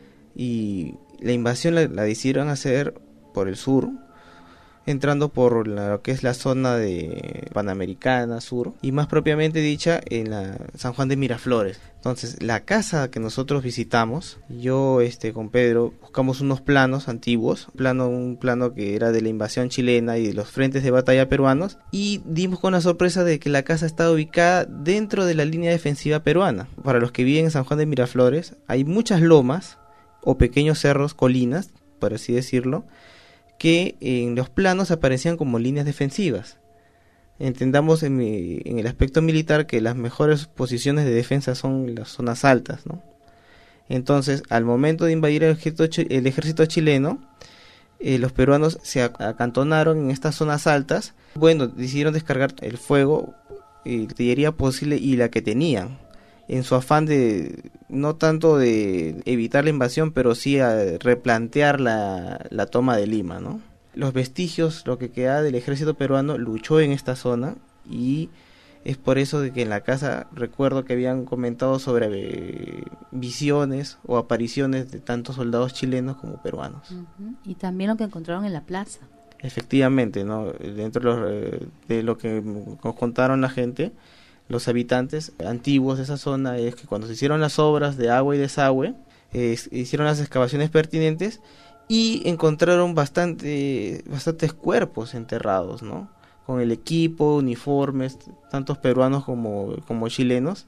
y la invasión la decidieron hacer por el sur, entrando por lo que es la zona de Panamericana Sur, y más propiamente dicha en la San Juan de Miraflores. Entonces, la casa que nosotros visitamos, yo con Pedro buscamos unos planos antiguos, un plano que era de la invasión chilena y de los frentes de batalla peruanos, y dimos con la sorpresa de que la casa está ubicada dentro de la línea defensiva peruana. Para los que viven en San Juan de Miraflores, hay muchas lomas o pequeños cerros, colinas, por así decirlo, que en los planos aparecían como líneas defensivas. Entendamos en el aspecto militar que las mejores posiciones de defensa son las zonas altas, ¿no? Entonces, al momento de invadir el ejército chileno, los peruanos se acantonaron en estas zonas altas. Bueno, decidieron descargar el fuego y artillería posible y la que tenían, en su afán de, no tanto de evitar la invasión, pero sí a replantear la toma de Lima, ¿no? Los vestigios, lo que queda del ejército peruano, luchó en esta zona, y es por eso de que en la casa recuerdo que habían comentado sobre visiones o apariciones de tantos soldados chilenos como peruanos. Uh-huh. Y también lo que encontraron en la plaza. Efectivamente, ¿no? Dentro de lo que nos contaron la gente, los habitantes antiguos de esa zona, es que cuando se hicieron las obras de agua y desagüe, hicieron las excavaciones pertinentes y encontraron bastantes cuerpos enterrados, ¿no? Con el equipo, uniformes, tantos peruanos como chilenos.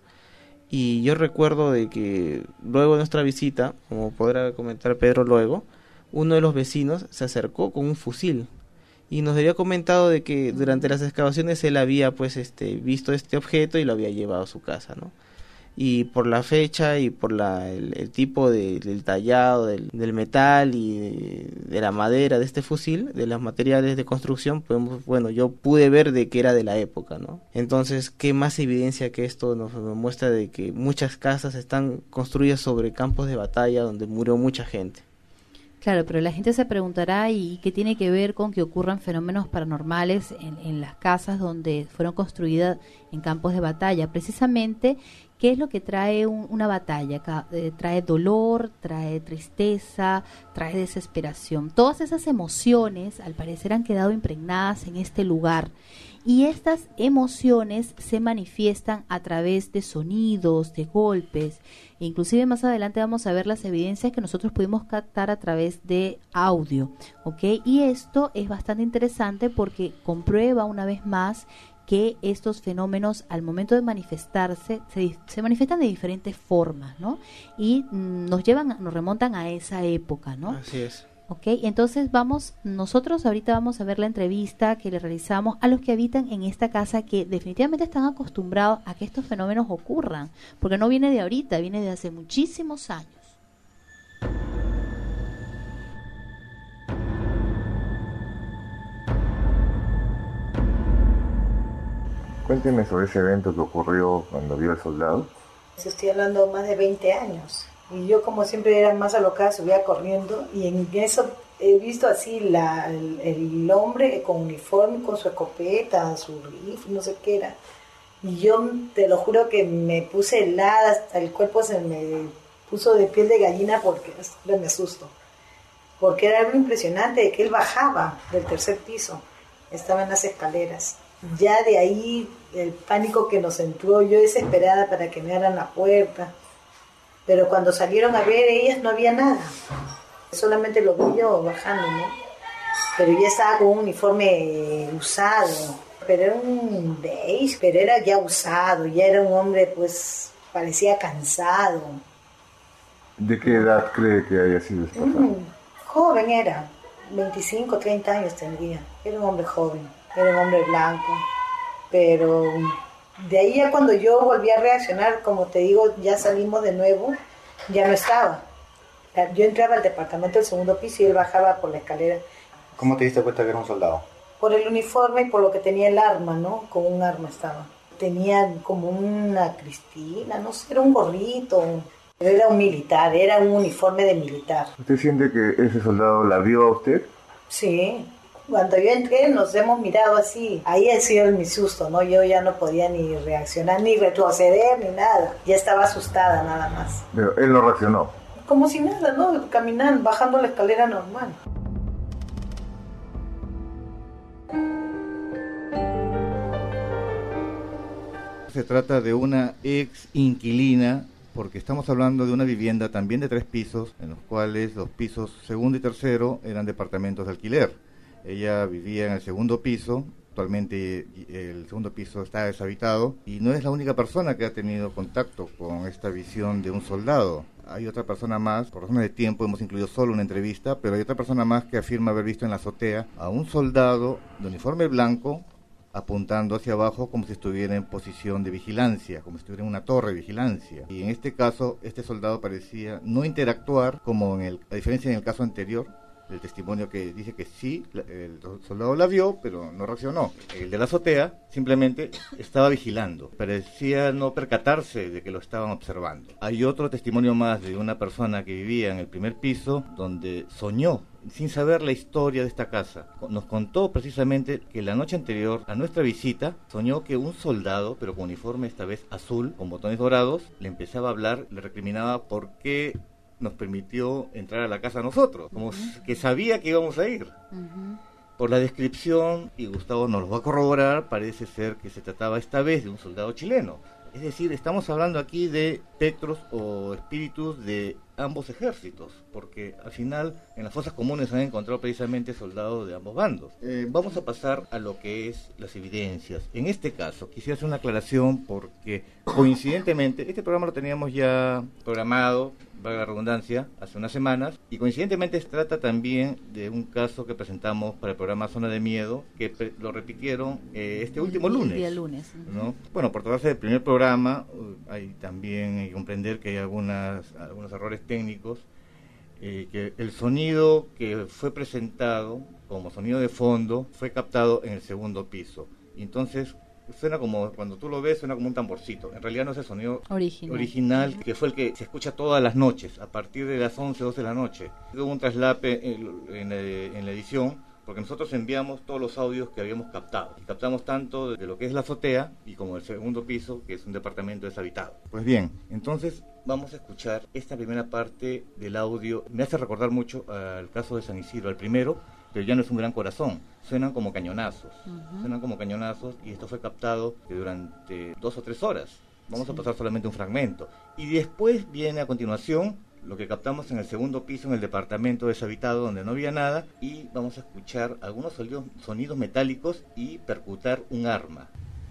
Y yo recuerdo de que luego de nuestra visita, como podrá comentar Pedro luego, uno de los vecinos se acercó con un fusil y nos había comentado de que durante las excavaciones él había visto este objeto y lo había llevado a su casa, ¿no? Y por la fecha y por el tipo del tallado del metal y de la madera de este fusil, de los materiales de construcción, yo pude ver de que era de la época, ¿no? Entonces, ¿qué más evidencia que esto nos muestra de que muchas casas están construidas sobre campos de batalla donde murió mucha gente? Claro, pero la gente se preguntará, ¿y qué tiene que ver con que ocurran fenómenos paranormales en las casas donde fueron construidas en campos de batalla? Precisamente, ¿qué es lo que trae una batalla? Trae dolor, trae tristeza, trae desesperación. Todas esas emociones, al parecer, han quedado impregnadas en este lugar. Y estas emociones se manifiestan a través de sonidos, de golpes. Inclusive más adelante vamos a ver las evidencias que nosotros pudimos captar a través de audio, ¿ok? Y esto es bastante interesante porque comprueba una vez más que estos fenómenos al momento de manifestarse se manifiestan de diferentes formas, ¿no? Y nos remontan a esa época, ¿no? Así es. Ok, entonces nosotros ahorita vamos a ver la entrevista que le realizamos a los que habitan en esta casa, que definitivamente están acostumbrados a que estos fenómenos ocurran, porque no viene de ahorita, viene de hace muchísimos años. Cuénteme sobre ese evento que ocurrió cuando vio al soldado. Estoy hablando más de 20 años. Y yo, como siempre era más alocada, subía corriendo. Y en eso he visto así el hombre con uniforme, con su escopeta, su rifle, no sé qué era. Y yo te lo juro que me puse helada, hasta el cuerpo se me puso de piel de gallina porque me asusto. Porque era algo impresionante de que él bajaba del tercer piso, estaba en las escaleras. Ya de ahí el pánico que nos entró, yo desesperada para que me abran la puerta. Pero cuando salieron a ver ellas no había nada, solamente lo vi yo bajando, ¿no? Pero ya estaba con un uniforme usado, pero era un beige, pero era ya usado, ya era un hombre, pues parecía cansado. ¿De qué edad cree que haya sido esta persona? Joven era, 25, 30 años tendría, era un hombre joven, era un hombre blanco, pero de ahí ya cuando yo volví a reaccionar, como te digo, ya salimos de nuevo, ya no estaba. Yo entraba al departamento del segundo piso y él bajaba por la escalera. ¿Cómo te diste cuenta que era un soldado? Por el uniforme y por lo que tenía el arma, ¿no? Con un arma estaba. Tenía como una cristina, no sé, era un gorrito. Era un militar, era un uniforme de militar. ¿Usted siente que ese soldado la vio a usted? Sí. Cuando yo entré nos hemos mirado así, ahí ha sido mi susto, ¿no? Yo ya no podía ni reaccionar, ni retroceder, ni nada. Ya estaba asustada nada más. Pero él no reaccionó. Como si nada, ¿no? Caminando, bajando la escalera normal. Se trata de una ex inquilina, porque estamos hablando de una vivienda también de 3 pisos, en los cuales los pisos segundo y tercero eran departamentos de alquiler. Ella vivía en el segundo piso, actualmente el segundo piso está deshabitado, y no es la única persona que ha tenido contacto con esta visión de un soldado. Hay otra persona más, por razones de tiempo hemos incluido solo una entrevista, pero hay otra persona más que afirma haber visto en la azotea a un soldado de uniforme blanco apuntando hacia abajo como si estuviera en posición de vigilancia, como si estuviera en una torre de vigilancia. Y en este caso, este soldado parecía no interactuar, como a diferencia en el caso anterior, el testimonio que dice que sí, el soldado la vio, pero no reaccionó. El de la azotea simplemente estaba vigilando, parecía no percatarse de que lo estaban observando. Hay otro testimonio más de una persona que vivía en el primer piso, donde soñó, sin saber la historia de esta casa. Nos contó precisamente que la noche anterior a nuestra visita, soñó que un soldado, pero con uniforme esta vez azul, con botones dorados, le empezaba a hablar, le recriminaba por qué nos permitió entrar a la casa a nosotros, como que sabía que íbamos a ir. Por la descripción, y Gustavo nos lo va a corroborar, parece ser que se trataba esta vez de un soldado chileno. Es decir, estamos hablando aquí de espectros o espíritus de ambos ejércitos, porque al final en las fosas comunes se han encontrado precisamente soldados de ambos bandos. Vamos a pasar a lo que es las evidencias. En este caso, quisiera hacer una aclaración porque coincidentemente, este programa lo teníamos ya programado, valga la redundancia, hace unas semanas, y coincidentemente se trata también de un caso que presentamos para el programa Zona de Miedo, que lo repitieron este último lunes. Día lunes. ¿No? Bueno, por tratarse del primer programa, hay también que comprender que hay algunos errores técnicos, que el sonido que fue presentado como sonido de fondo fue captado en el segundo piso. Y entonces suena como, cuando tú lo ves, suena como un tamborcito. En realidad no es el sonido original, que fue el que se escucha todas las noches, a partir de las 11, 12 de la noche. Hubo un traslape en la edición, porque nosotros enviamos todos los audios que habíamos captado. Y captamos tanto de lo que es la azotea y como el segundo piso, que es un departamento deshabitado. Pues bien, entonces vamos a escuchar esta primera parte del audio. Me hace recordar mucho al caso de San Isidro, al primero, pero ya no es un gran corazón. Suenan como cañonazos. Suenan como cañonazos, y esto fue captado durante 2 o 3 horas. Vamos a pasar solamente un fragmento. Y después viene a continuación lo que captamos en el segundo piso, en el departamento deshabitado, donde no había nada, y vamos a escuchar algunos sonidos metálicos y percutar un arma.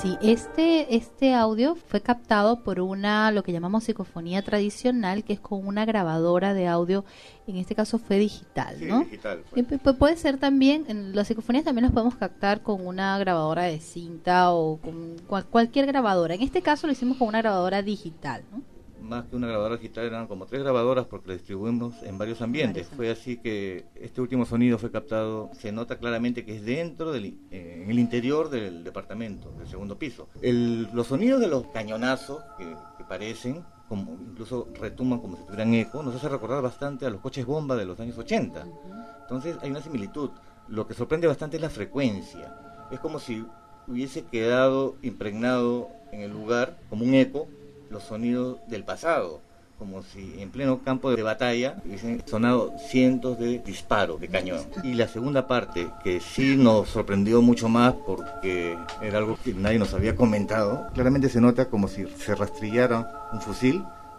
Sí, este audio fue captado por lo que llamamos psicofonía tradicional, que es con una grabadora de audio, en este caso fue digital, ¿no? Sí, digital. Puede ser también, en las psicofonías también las podemos captar con una grabadora de cinta o con cualquier grabadora. En este caso lo hicimos con una grabadora digital, ¿no? Más que una grabadora digital, eran como 3 grabadoras porque la distribuimos en varios ambientes. Fue así que este último sonido fue captado, se nota claramente que es dentro en el interior del departamento, del segundo piso. Los sonidos de los cañonazos que parecen, como incluso retumban como si tuvieran eco, nos hace recordar bastante a los coches bomba de los años 80. Entonces hay una similitud. Lo que sorprende bastante es la frecuencia. Es como si hubiese quedado impregnado en el lugar como un eco los sonidos del pasado, como si en pleno campo de batalla hubiesen sonado cientos de disparos de cañón. Y la segunda parte, que sí nos sorprendió mucho más porque era algo que nadie nos había comentado, claramente se nota como si se rastrillara un fusil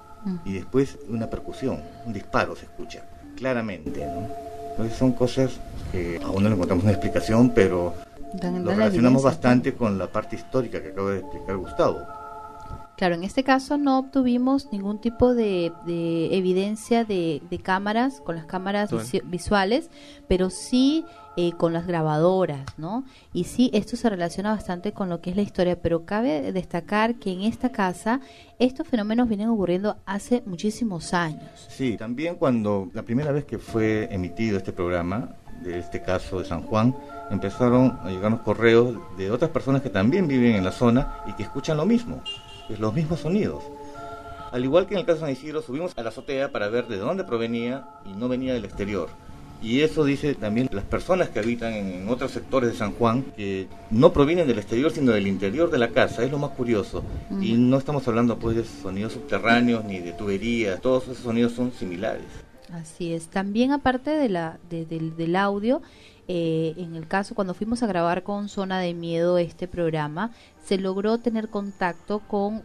y después una percusión, un disparo se escucha, claramente, ¿no? Entonces son cosas que aún no le encontramos una explicación, pero lo relacionamos bastante con la parte histórica que acaba de explicar Gustavo. Claro, en este caso no obtuvimos ningún tipo de evidencia de cámaras, con las cámaras visuales, pero sí con las grabadoras, ¿no? Y sí, esto se relaciona bastante con lo que es la historia, pero cabe destacar que en esta casa estos fenómenos vienen ocurriendo hace muchísimos años. Sí, también cuando la primera vez que fue emitido este programa, de este caso de San Juan, empezaron a llegarnos correos de otras personas que también viven en la zona y que escuchan lo mismo. Los mismos sonidos. Al igual que en el caso de San Isidro, subimos a la azotea para ver de dónde provenía y no venía del exterior. Y eso dice también las personas que habitan en otros sectores de San Juan, que no provienen del exterior sino del interior de la casa, es lo más curioso. Y no estamos hablando pues de sonidos subterráneos ni de tuberías, todos esos sonidos son similares. Así es. También aparte del audio, en el caso cuando fuimos a grabar con Zona de Miedo este programa, se logró tener contacto con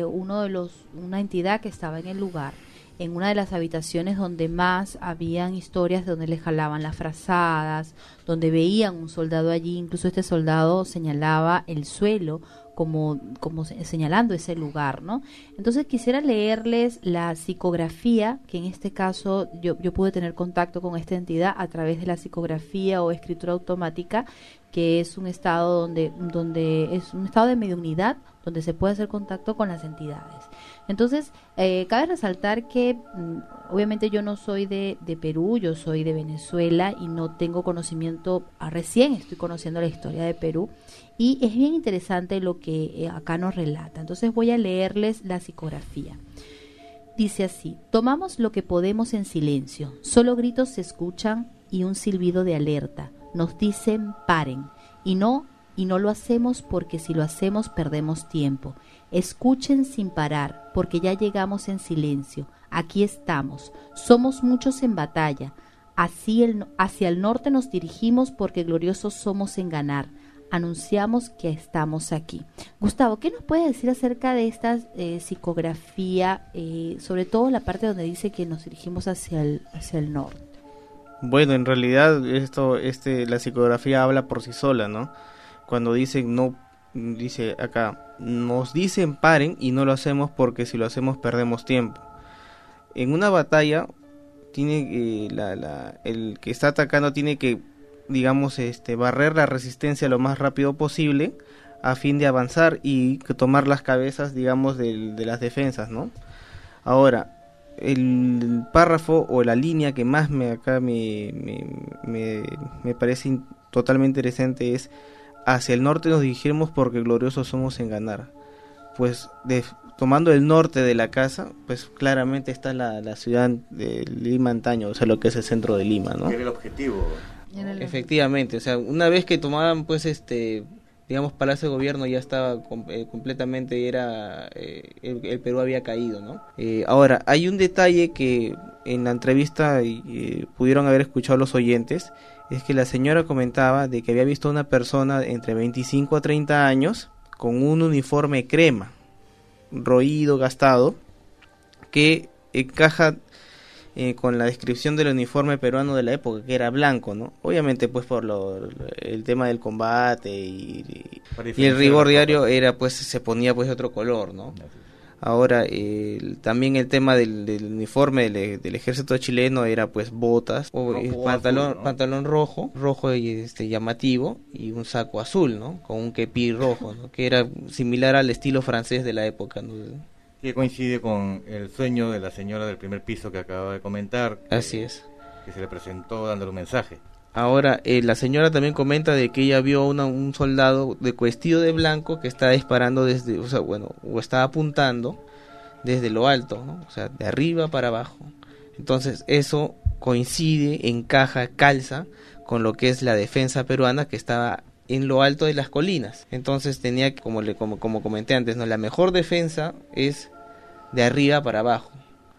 una entidad que estaba en el lugar, en una de las habitaciones donde más habían historias, donde le jalaban las frazadas, donde veían un soldado allí, incluso este soldado señalaba el suelo como señalando ese lugar, ¿no? Entonces quisiera leerles la psicografía, que en este caso yo pude tener contacto con esta entidad a través de la psicografía o escritura automática, que es un estado donde es un estado de mediunidad, donde se puede hacer contacto con las entidades. Entonces, cabe resaltar que obviamente yo no soy de Perú, yo soy de Venezuela y no tengo conocimiento, recién estoy conociendo la historia de Perú, y es bien interesante lo que acá nos relata. Entonces voy a leerles la psicografía. Dice así: tomamos lo que podemos en silencio, solo gritos se escuchan y un silbido de alerta. Nos dicen paren, y no lo hacemos porque si lo hacemos perdemos tiempo. Escuchen sin parar, porque ya llegamos en silencio. Aquí estamos, somos muchos en batalla. Hacia el norte nos dirigimos porque gloriosos somos en ganar. Anunciamos que estamos aquí. Gustavo, ¿qué nos puedes decir acerca de esta psicografía, sobre todo la parte donde dice que nos dirigimos hacia el norte? Bueno, en realidad la psicografía habla por sí sola, ¿no? Cuando dicen no, dice acá, nos dicen paren y no lo hacemos porque si lo hacemos perdemos tiempo. En una batalla tiene el que está atacando tiene que, digamos, barrer la resistencia lo más rápido posible a fin de avanzar y tomar las cabezas, digamos, de las defensas, ¿no? Ahora, el párrafo o la línea que más me parece totalmente interesante es: hacia el norte nos dirigimos porque gloriosos somos en ganar. Pues tomando el norte de la casa, pues claramente está la ciudad de Lima antaño, o sea, lo que es el centro de Lima, ¿no? Era el objetivo. Efectivamente, o sea, una vez que tomaban pues digamos, Palacio de Gobierno, ya estaba completamente, el Perú había caído, ¿no? Ahora, hay un detalle que en la entrevista pudieron haber escuchado los oyentes, es que la señora comentaba de que había visto a una persona entre 25 a 30 años con un uniforme crema, roído, gastado, que encaja con la descripción del uniforme peruano de la época, que era blanco, ¿no? Obviamente pues por el tema del combate y el rigor diario era pues se ponía pues de otro color, ¿no? Ahora también el tema del uniforme del ejército chileno era pues botas o pantalón azul, ¿no? Pantalón rojo y llamativo, y un saco azul, ¿no? Con un kepi rojo, ¿no? Que era similar al estilo francés de la época, ¿no? Que coincide con el sueño de la señora del primer piso que acaba de comentar. Así es. Que se le presentó dándole un mensaje. Ahora, la señora también comenta de que ella vio un soldado vestido de blanco que está disparando desde, o está apuntando desde lo alto, ¿no? O sea, de arriba para abajo. Entonces, eso coincide, encaja, calza con lo que es la defensa peruana, que estaba en lo alto de las colinas. Entonces, tenía, como comenté antes, ¿no? La mejor defensa es de arriba para abajo.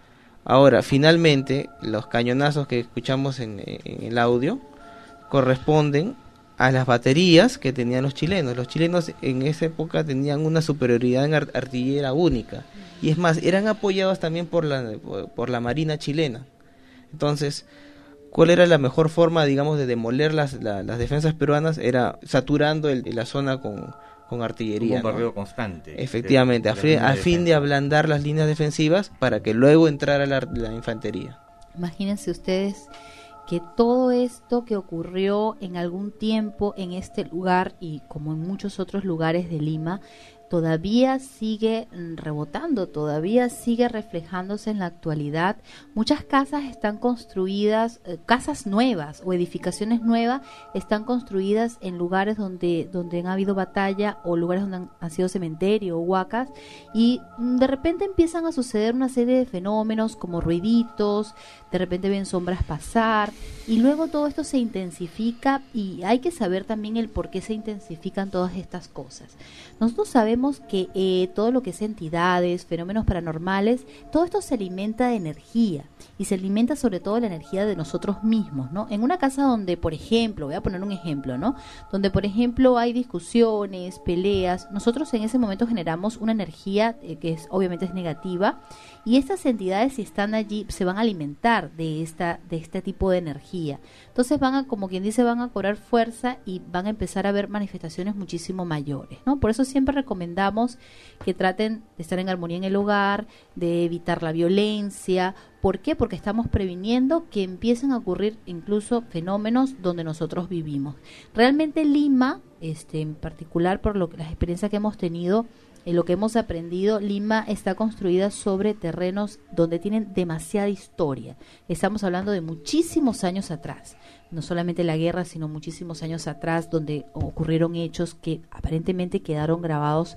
Ahora, finalmente, los cañonazos que escuchamos en el audio corresponden a las baterías que tenían los chilenos. Los chilenos en esa época tenían una superioridad en artillería única, y es más, eran apoyados también por la marina chilena. Entonces, ¿cuál era la mejor forma, digamos, de demoler las defensas peruanas? Era saturando la zona con artillería, un bombardeo, ¿no? Constante. Efectivamente, a fin de ablandar las líneas defensivas para que luego entrara la infantería. Imagínense ustedes que todo esto que ocurrió en algún tiempo en este lugar y como en muchos otros lugares de Lima, todavía sigue rebotando, todavía sigue reflejándose en la actualidad. Muchas casas están construidas, casas nuevas o edificaciones nuevas están construidas en lugares donde han habido batalla, o lugares donde han sido cementerio o huacas, y de repente empiezan a suceder una serie de fenómenos como ruiditos, de repente ven sombras pasar, y luego todo esto se intensifica, y hay que saber también el por qué se intensifican todas estas cosas. Nosotros sabemos que todo lo que es entidades, fenómenos paranormales, todo esto se alimenta de energía, y se alimenta sobre todo de la energía de nosotros mismos, ¿no? En una casa donde, por ejemplo, voy a poner un ejemplo, ¿no? Donde, por ejemplo, hay discusiones, peleas, nosotros en ese momento generamos una energía que obviamente es negativa, y estas entidades, si están allí, se van a alimentar de este tipo de energía. Entonces como quien dice, van a cobrar fuerza y van a empezar a ver manifestaciones muchísimo mayores, ¿no? Por eso siempre recomendamos que traten de estar en armonía en el hogar, de evitar la violencia. ¿Por qué? Porque estamos previniendo que empiecen a ocurrir incluso fenómenos donde nosotros vivimos. Realmente Lima, en particular por las experiencias que hemos tenido, en lo que hemos aprendido, Lima está construida sobre terrenos donde tienen demasiada historia. Estamos hablando de muchísimos años atrás, no solamente la guerra, sino muchísimos años atrás, donde ocurrieron hechos que aparentemente quedaron grabados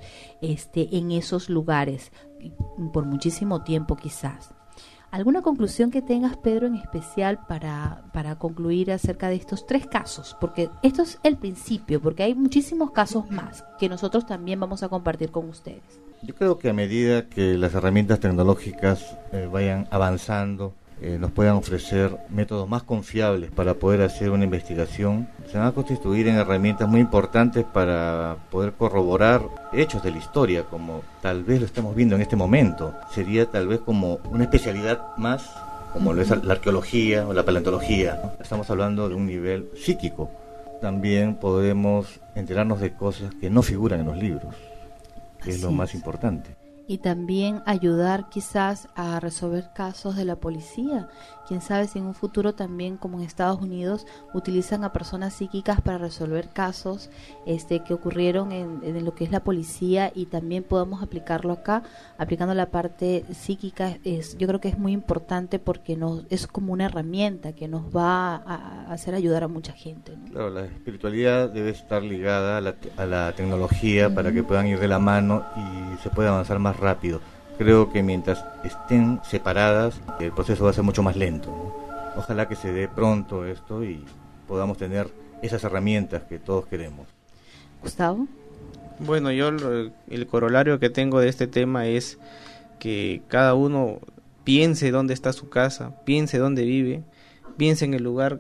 en esos lugares por muchísimo tiempo quizás. ¿Alguna conclusión que tengas, Pedro, en especial para concluir acerca de estos 3 casos? Porque esto es el principio, porque hay muchísimos casos más que nosotros también vamos a compartir con ustedes. Yo creo que a medida que las herramientas tecnológicas vayan avanzando, nos puedan ofrecer métodos más confiables para poder hacer una investigación, se van a constituir en herramientas muy importantes para poder corroborar hechos de la historia, como tal vez lo estamos viendo en este momento. Sería tal vez como una especialidad más, como lo es la arqueología o la paleontología, ¿no? Estamos hablando de un nivel psíquico. También podemos enterarnos de cosas que no figuran en los libros, que es lo más importante. Y también ayudar quizás a resolver casos de la policía. Quién sabe si en un futuro también, como en Estados Unidos, utilizan a personas psíquicas para resolver casos que ocurrieron en lo que es la policía, y también podamos aplicarlo acá, aplicando la parte psíquica. Yo creo que es muy importante porque es como una herramienta que nos va a hacer ayudar a mucha gente, ¿no? Claro, la espiritualidad debe estar ligada a la tecnología para que puedan ir de la mano y se pueda avanzar más rápido. Creo que mientras estén separadas, el proceso va a ser mucho más lento, ¿no? Ojalá que se dé pronto esto y podamos tener esas herramientas que todos queremos. Gustavo. Bueno, yo el corolario que tengo de este tema es que cada uno piense dónde está su casa, piense dónde vive, piense en el lugar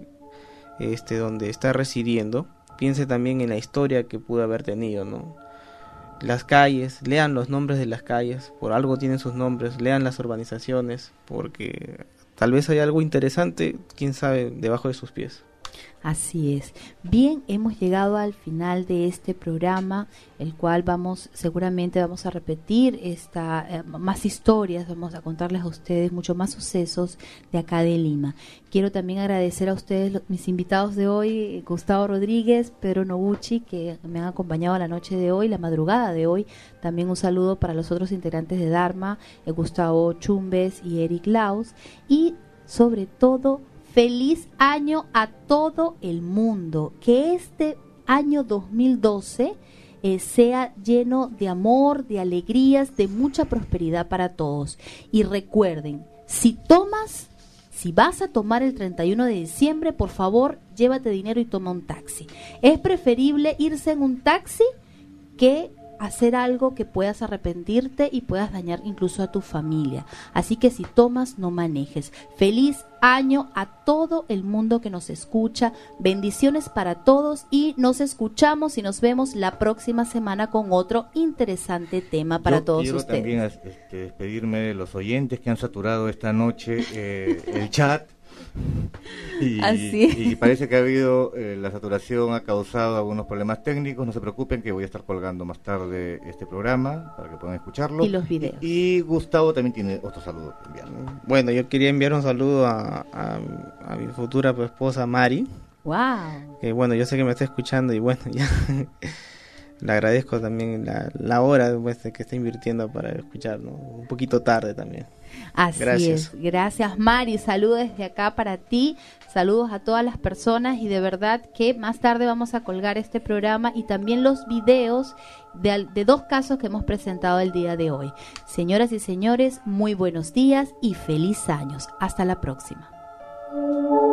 donde está residiendo, piense también en la historia que pudo haber tenido, ¿no? Las calles, lean los nombres de las calles, por algo tienen sus nombres, lean las urbanizaciones, porque tal vez hay algo interesante, quién sabe, debajo de sus pies. Así es. Bien, hemos llegado al final de este programa, el cual seguramente vamos a repetir más historias, vamos a contarles a ustedes mucho más sucesos de acá de Lima. Quiero también agradecer a ustedes, mis invitados de hoy, Gustavo Rodríguez, Pedro Noguchi, que me han acompañado la noche de hoy, la madrugada de hoy. También un saludo para los otros integrantes de Dharma, Gustavo Chumbes y Eric Laus. Y sobre todo, feliz año a todo el mundo. Que este año 2012 sea lleno de amor, de alegrías, de mucha prosperidad para todos. Y recuerden, si vas a tomar el 31 de diciembre, por favor, llévate dinero y toma un taxi. Es preferible irse en un taxi que hacer algo que puedas arrepentirte y puedas dañar incluso a tu familia. Así que si tomas, no manejes. Feliz año a todo el mundo que nos escucha. Bendiciones para todos y nos escuchamos y nos vemos la próxima semana con otro interesante tema para todos ustedes. Quiero también despedirme de los oyentes que han saturado esta noche el chat. Y parece que ha habido la saturación ha causado algunos problemas técnicos. No se preocupen, que voy a estar colgando más tarde este programa para que puedan escucharlo. Y los videos. Y Gustavo también tiene otro saludo que enviar. Bueno, yo quería enviar un saludo a mi futura esposa Mari. Wow. Que bueno, yo sé que me está escuchando y bueno, ya le agradezco también la hora pues, que está invirtiendo para escuchar, ¿no? Un poquito tarde también. Así Gracias. es, gracias Mari, saludos desde acá para ti, saludos a todas las personas y de verdad que más tarde vamos a colgar este programa y también los videos de 2 casos que hemos presentado el día de hoy. Señoras y señores, muy buenos días y feliz años. Hasta la próxima.